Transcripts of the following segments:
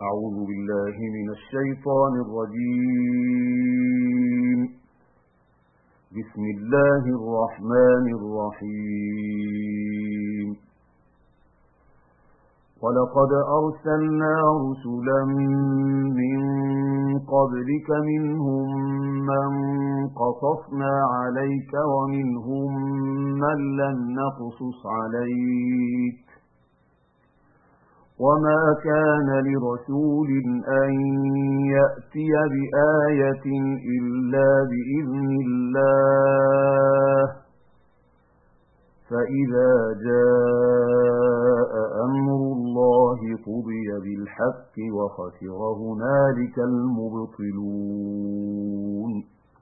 أعوذ بالله من الشيطان الرجيم. بسم الله الرحمن الرحيم. ولقد أرسلنا رسلا من قبلك منهم من قصصنا عليك ومنهم من لم نقصص عليك وما كان لرسول أن يأتي بآية إلا بإذن الله فإذا جاء أمر الله قضي بالحق وخسر هنالك المبطلون.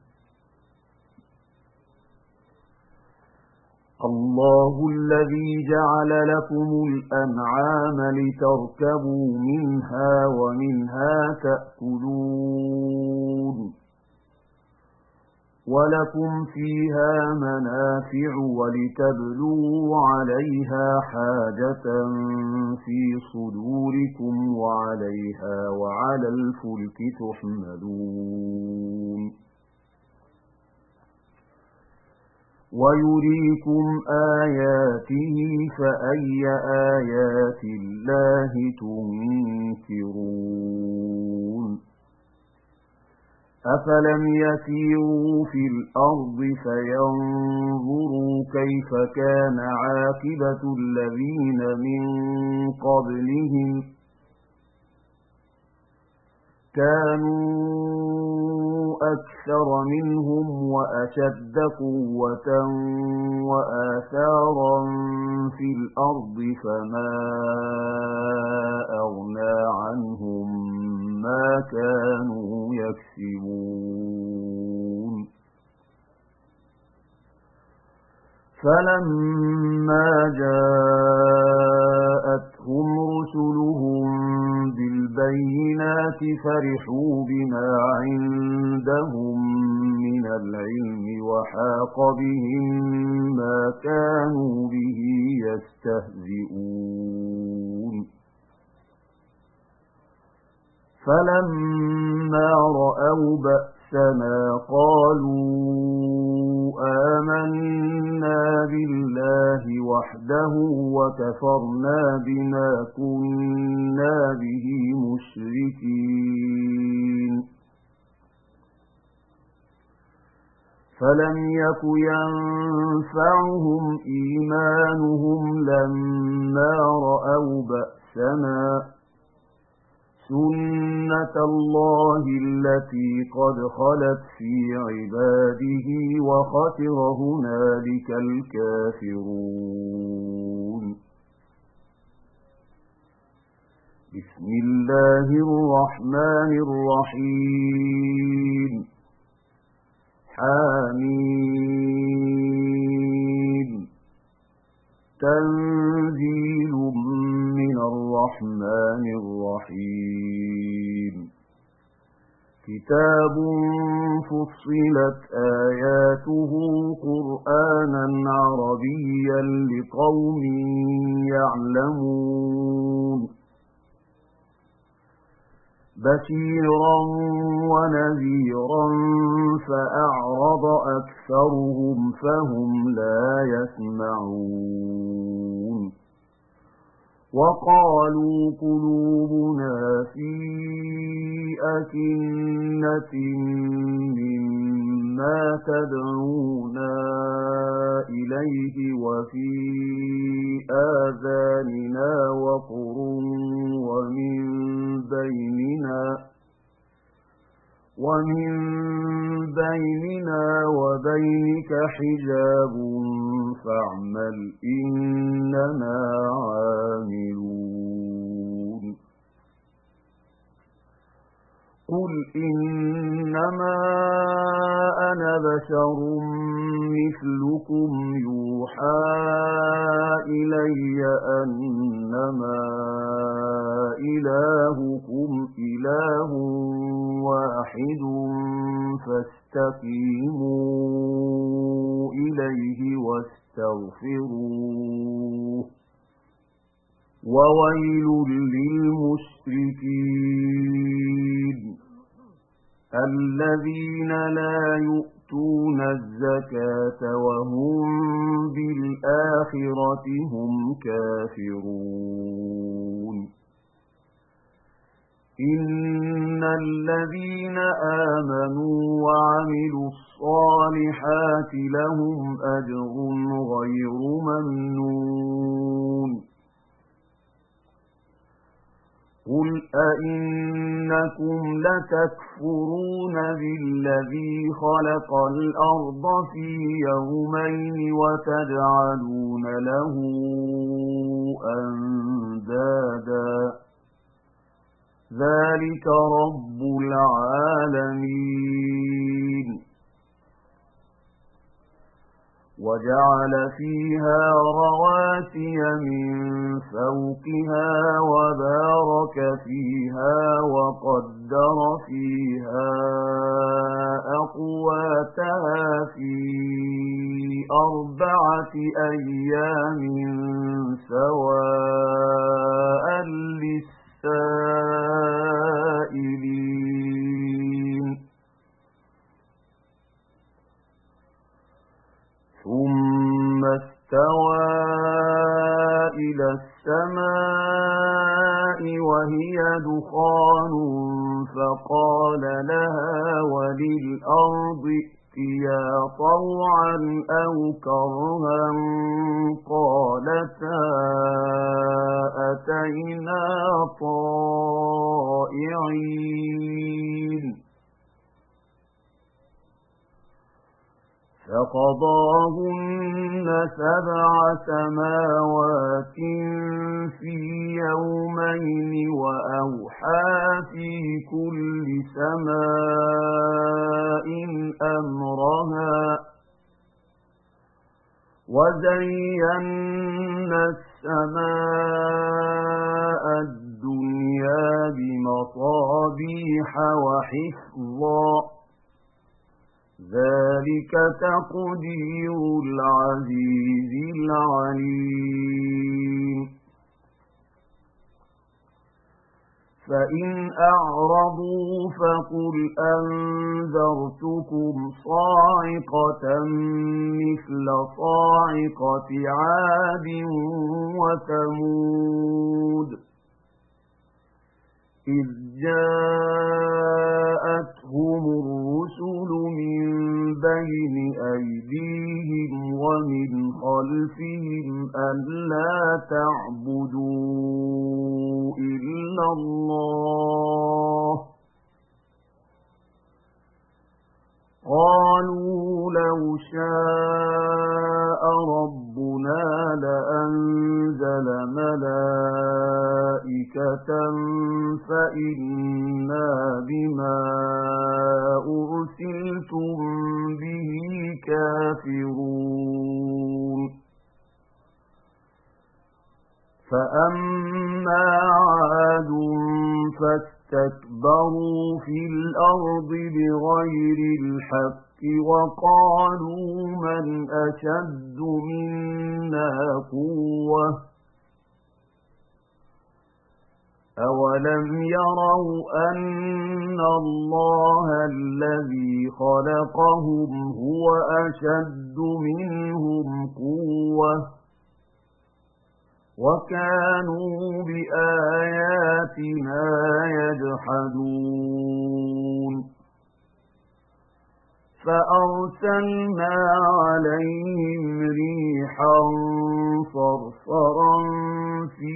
الله الذي جعل لكم الأنعام لتركبوا منها ومنها تأكلون ولكم فيها منافع ولتبلوا عليها حاجة في صدوركم وعليها وعلى الفلك تحملون. ويريكم آياته فأي آيات الله تنكرون. أفلم يسيروا في الأرض فينظروا كيف كان عاقبة الذين من قبلهم كانوا أكثر منهم وأشد قوة وآثارا في الأرض فما أغنى عنهم ما كانوا يكسبون. فلما جاءتهم رسلهم بالبينات فرحوا بما عندهم من العلم وحاق بهم ما كانوا به يستهزئون. فلما رأوا بأسنا قالوا آمنا بالله وحده وكفرنا بما كنا به مشركين. فلم يك ينفعهم إيمانهم لما رأوا بأسنا سنة الله التي قد خلت في عباده وخسر هنالك الكافرون. بسم الله الرحمن الرحيم. حميم. تنزيل من الرحمن الرحيم. كتاب فصلت آياته قرآنا عربيا لقوم يعلمون. بشيرا ونذيرا فأعرض أكثرهم فهم لا يسمعون. وقالوا قلوبنا في أكنة مما تدعونا إليه وفي آذاننا وقر ومن بيننا وبينك حجاب فاعمل إننا عاملون. قل إنما أنا بشر مثلكم يوحى إلي أنما إلهكم إله واحد فاستقيموا إليه واستغفروه وويل للمشركين الذين لا يؤتون الزكاة وهم بالآخرة هم كافرون إن الذين آمنوا وعملوا الصالحات لهم أجر غير ممنون قل أئنكم لتكفرون بالذي خلق الأرض في يومين وتجعلون له أندادا ذلك رب العالمين وجعل فيها رواسي من فوقها وبارك فيها وقدر فيها أقواتها في 4 أيام سواء للسائلين ثم استوى إلى السماء وهي دخان فقال لها وللأرض ائتيا طوعا أو كرها قالتا أتينا طائعين فقضاهن 7 سماوات في يومين وأوحى في كل سماء أمرها وزينا السماء الدنيا بمصابيح وحفظا ذلك تقدير العزيز العليم فإن أعرضوا فقل أنذرتكم صاعقة مثل صاعقة عاد وثمود إذ جاءتهم الرسل من بين أيديهم ومن خلفهم ألا تعبدوا إلا الله قالوا لو شاء ربنا لأنزل ملائكة فإنا بما أرسلتم به كافرون فأما عاد فاستكبروا في الأرض بغير الحق وقالوا من أشد منا قوة أولم يروا أن الله الذي خلقهم هو أشد منهم قوة وكانوا بآياتنا يجحدون فأرسلنا عليهم ريحا صرصرا في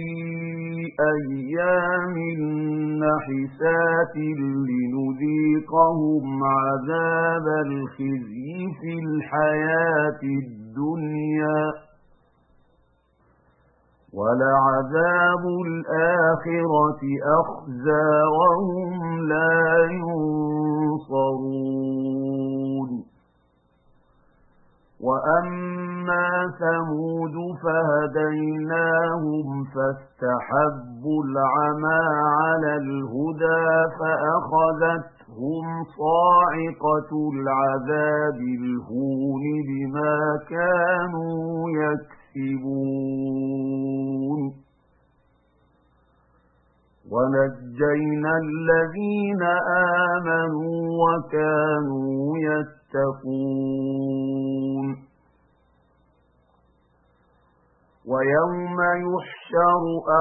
أيام نحسات لنذيقهم عذاب الخزي في الحياة الدنيا ولعذاب الآخرة أخزى وهم لا ينصرون وأما ثمود فهديناهم فاستحبوا العمى على الهدى فأخذتهم صاعقة العذاب الهون بما كانوا يكسبون ونجينا الذين آمنوا وكانوا يتقون ويوم يحشر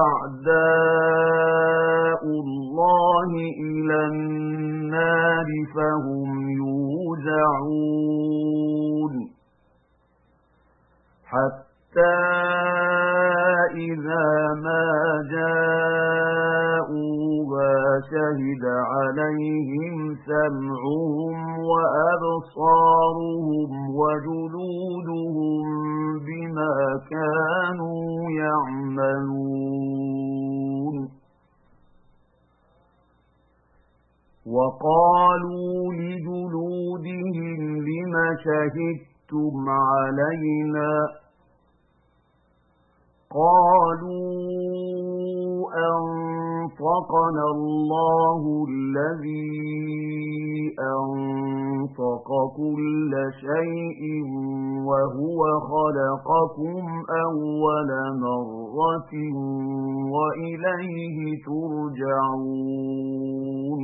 أعداء الله إلى النار فهم يوزعون حتى إذا ما جاءوها شهد عليهم سمعهم وأبصارهم وجلودهم بما كانوا يعملون وقالوا لجلودهم لم شهدتم علينا قالوا أنطقنا الله الذي أنطق كل شيء وهو خلقكم أول مرة وإليه ترجعون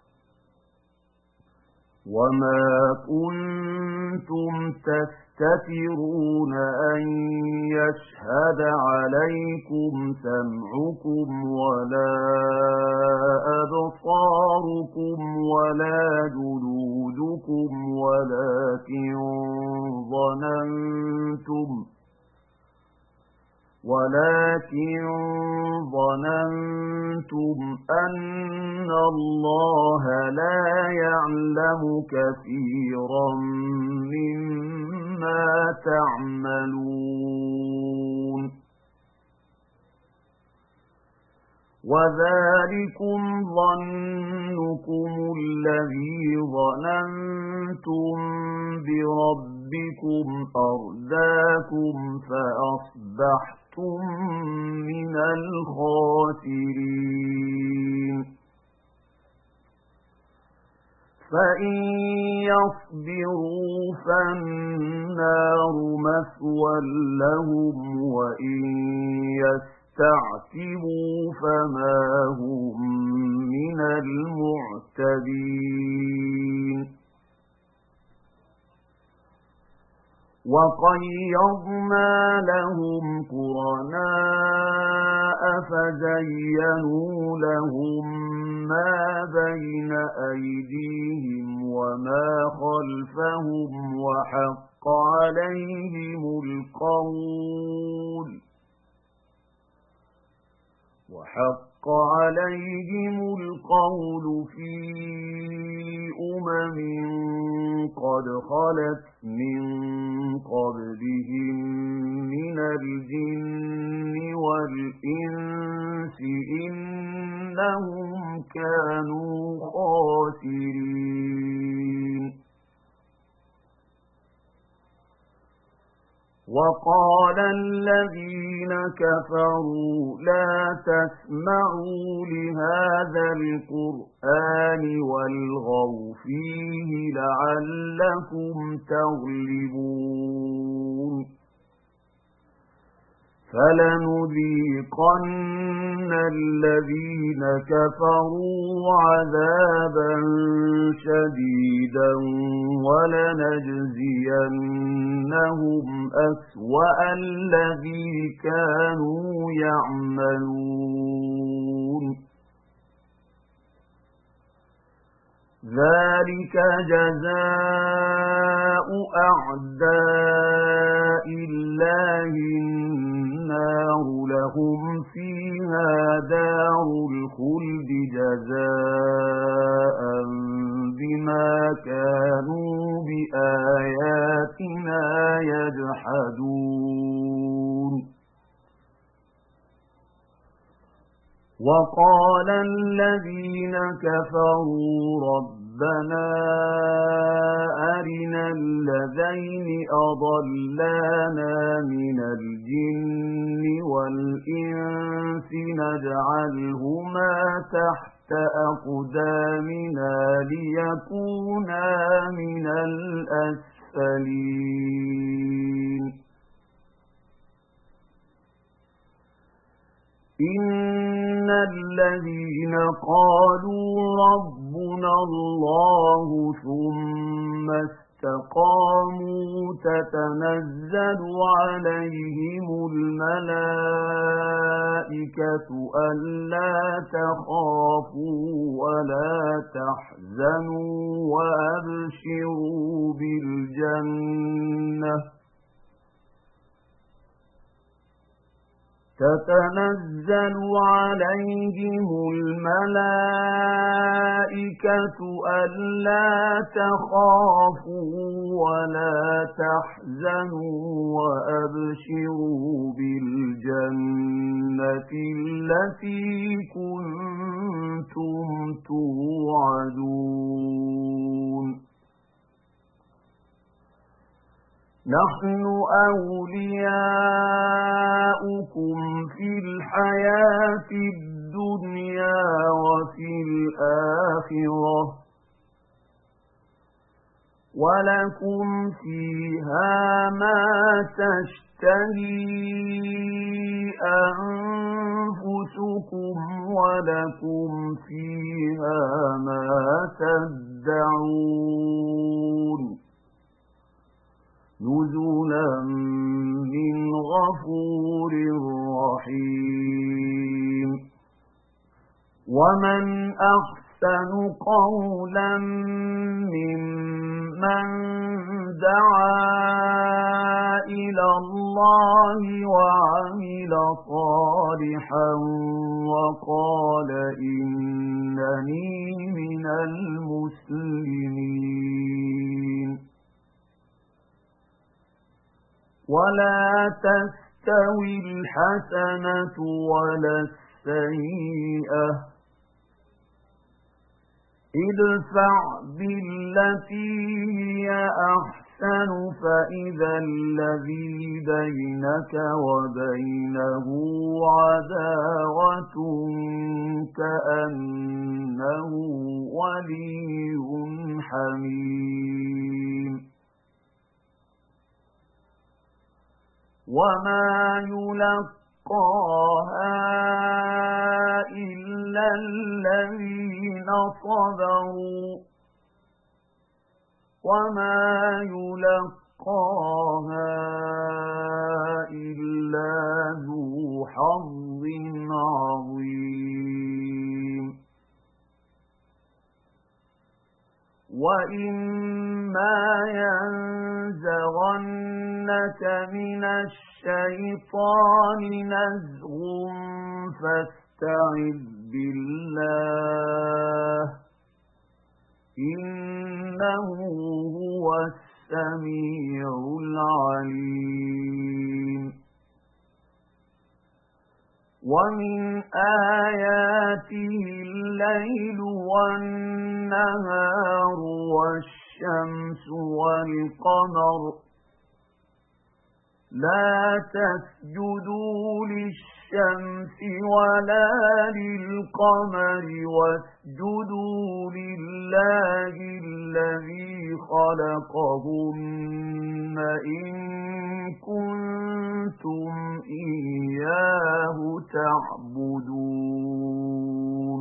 وما كنتم تستترون أن يشهد عليكم سمعكم ولا أبصاركم ولا جلودكم ولكن ظننتم أن الله لا يعلم كثيرا مما تعملون وذلكم ظنكم الذي ظننتم بربكم أرداكم فأصبحتم من الخاسرين فإن يصبروا فالنار مثوى لهم وإن يستعتبوا فما هم من المعتدين وقيضنا لهم قرناء فزينوا لهم ما بين أيديهم وما خلفهم وحق عليهم القول في قد خلت من قبلهم من الجن والإنس إنهم كانوا خاسرين وقال الذين كفروا لا تسمعوا لهذا القرآن والغوا فيه لعلكم تغلبون فلنذيقن الذين كفروا عذابا شديدا ولنجزينهم أسوأ الذي كانوا يعملون ذلك جزاء أعداء الله النار لهم فيها دار الخلد جزاء بما كانوا بآياتنا يجحدون وقال الذين كفروا ربنا أرنا الذين أضلانا من الجن والإنس نجعلهما تحت أقدامنا ليكونا من الأسفلين إن الذين قالوا ربنا الله ثم استقاموا تتنزل عليهم الملائكة ألا تخافوا ولا تحزنوا وأبشروا بالجنة تتنزل عليهم الملائكة ألا تخافوا ولا تحزنوا وأبشروا بالجنة التي كنتم توعدون نحن أولياؤكم في الحياة الدنيا وفي الآخرة ولكم فيها ما تشتهي أنفسكم ولكم فيها ما تدعون نزلا من غفور رحيم ومن أحسن قولا ممن دعا إلى الله وعمل صالحا وقال إنني من المسلمين ولا تستوي الحسنة ولا السيئة ادفع بالتي هي أحسن فإذا الذي بينك وبينه عداوة كأنه ولي حميم وما يلقاها إلا الذين صبروا وما يلقاها إلا ذو حظ عظيم وإما ينزغنك من الشيطان نزغ فاستعذ بالله إنه هو السميع العليم ومن آياته الليل والنهار والشمس والقمر لا تسجدوا للشمس ولا للقمر واسجدوا لله الذي خلقهن إن كنتم إياه تعبدون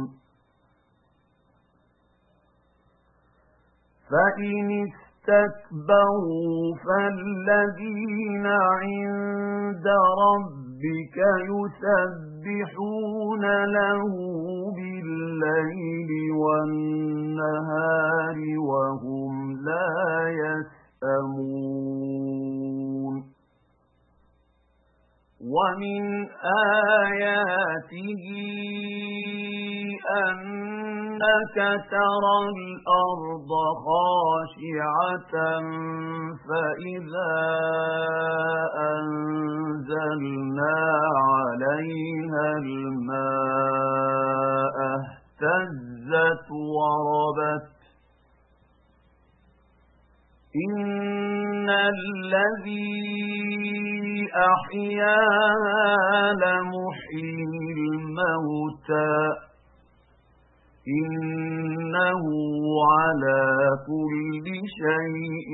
فإن استكبروا فالذين عند ربك يسبحون له بالليل والنهار وهم لا يسأمون ومن آياته أنك ترى الأرض خاشعة فإذا أنزلنا عليها الماء اهتزت وربت إن الذي أحياها لمحيي الموتى إنه على كل شيء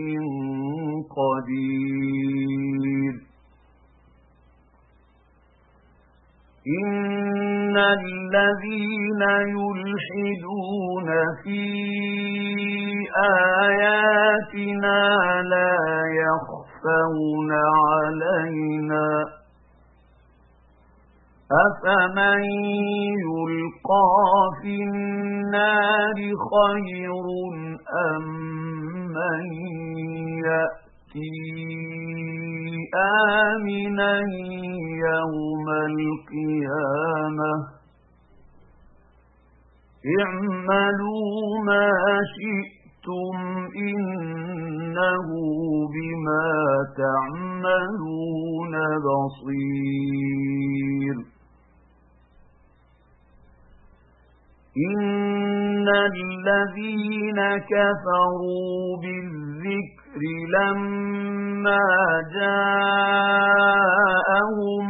قدير إن الذين يلحدون في آياتنا لا يخفون علينا أفمن يلقى في النار خير أم من يأتي آمنا يوم القيامة اعملوا ما شئتم إنه بما تعملون بصير إن الذين كفروا بالذكر لما جاءهم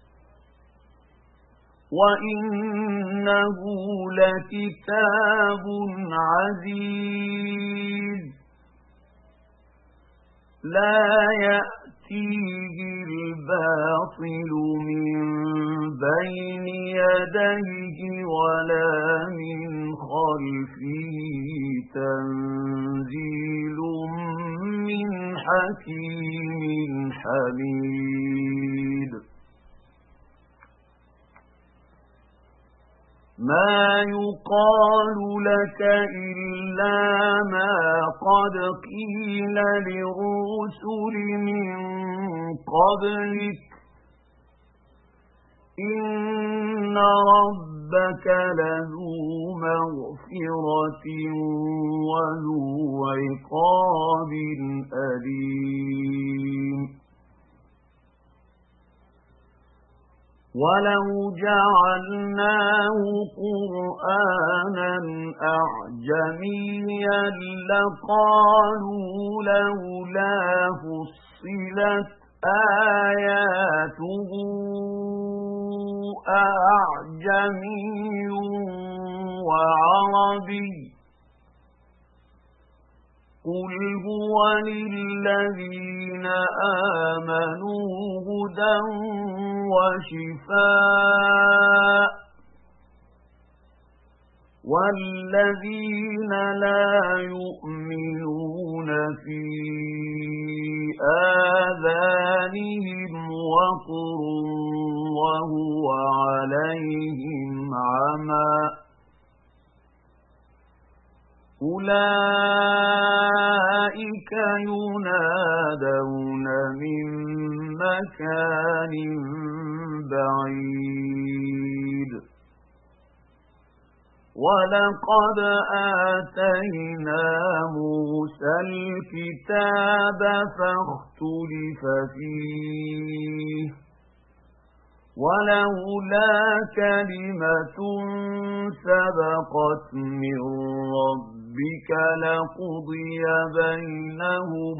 وإنه لكتاب عزيز لا يأتيه الباطل من بين يديه ولا من خلفه تنزيل من حكيم حميد ما يقال لك إلا ما قد قيل للرسل من قبلك إن ربك لذو مغفرة وذو عقاب أليم ولو جعلناه قرآنا أعجميا لقالوا لولا فصلت آياته أعجمي وعربي قل هو للذين آمنوا هدى وشفاء والذين لا يؤمنون في آذانهم وقر وهو عليهم عمى أولئك ينادون من مكان بعيد ولقد آتينا موسى الكتاب فاختلف فيه ولولا كلمة سبقت من ربك لقضي بينهم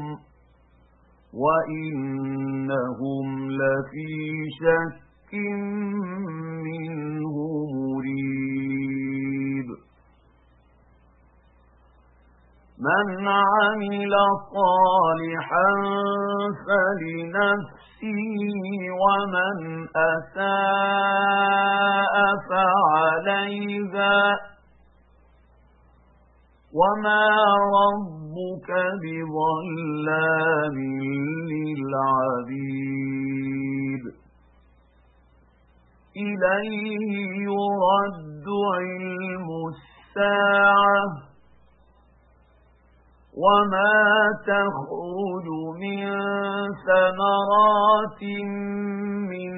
وإنهم لفي شك منه مريب من عمل صالحا فلنفسه ومن أساء فعليها وما ربك بظلام للعبيد إليه يرد علم الساعة وما تخرج من ثمرات من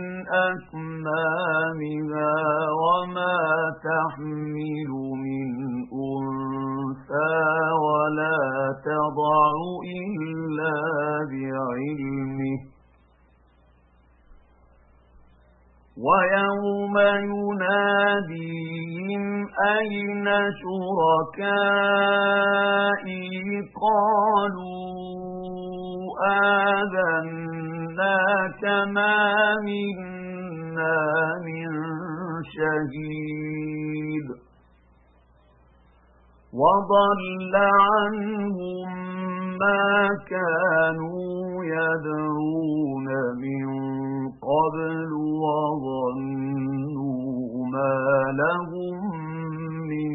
أكمامها وما تحمل من أنثى ولا تضع إلا بعلمه ويوم يناديهم أين شركائي قالوا آذناك ما منا من شهيد وضل عنهم ما كانوا يدعون من قبل وظنوا ما لهم من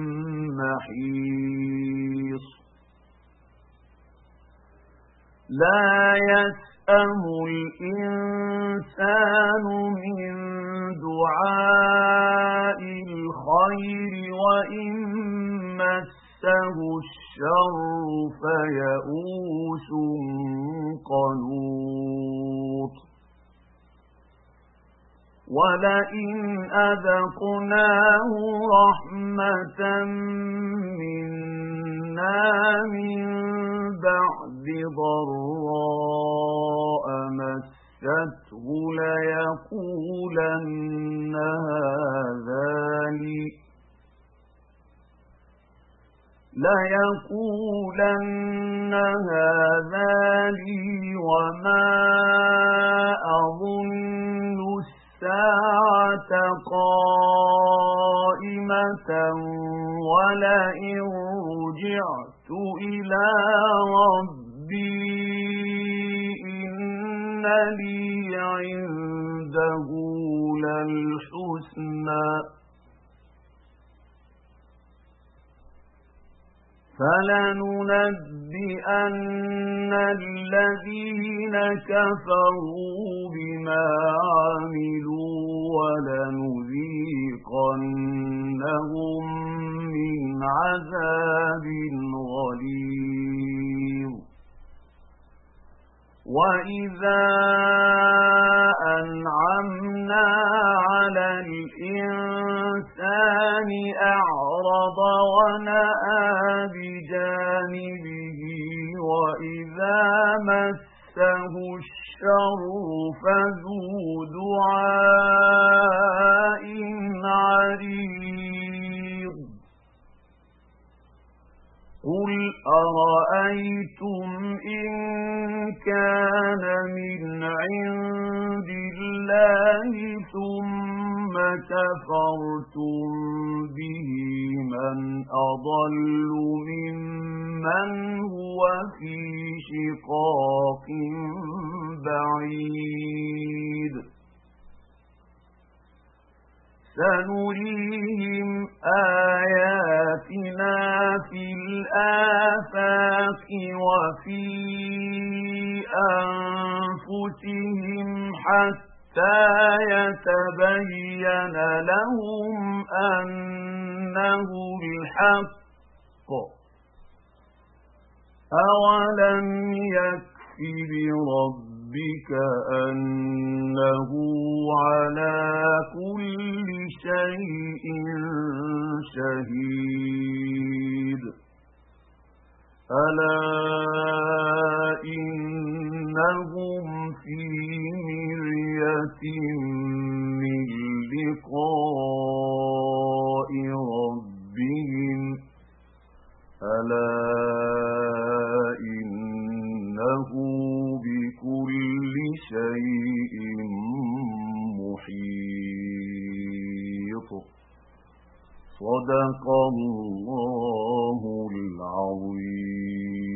محيص لا يسأم الإنسان من دعاء الخير وإن مسه الشر فيئوس قنوط ولئن أذقناه رحمة منا من بعد ضراء مسته ليقولن هذا لي وما أظن الساعة قائمة ولئن رجعت إلى ربي إن لي عنده للحسنى فلننبئن الذين كفروا بما عملوا ولنذيقنهم من عذاب غليظ وإذا أنعمنا على الإنسان أعرض ونأى بجانبه وإذا مسه الشر فذو دعاء عريض قل أرأيتم إن كان من عند الله ثم كفرتم به من أضل ممن هو في شقاق بعيد سنريهم آياتنا في الآفاق وفي أنفسهم حتى يتبين لهم أنه الحق أولم يكف بربك أنه على كل شيء شهيد ألا إنهم في مرية من لقاء ربهم ألا إنه بكل شيء محيط صدق الله العظيم.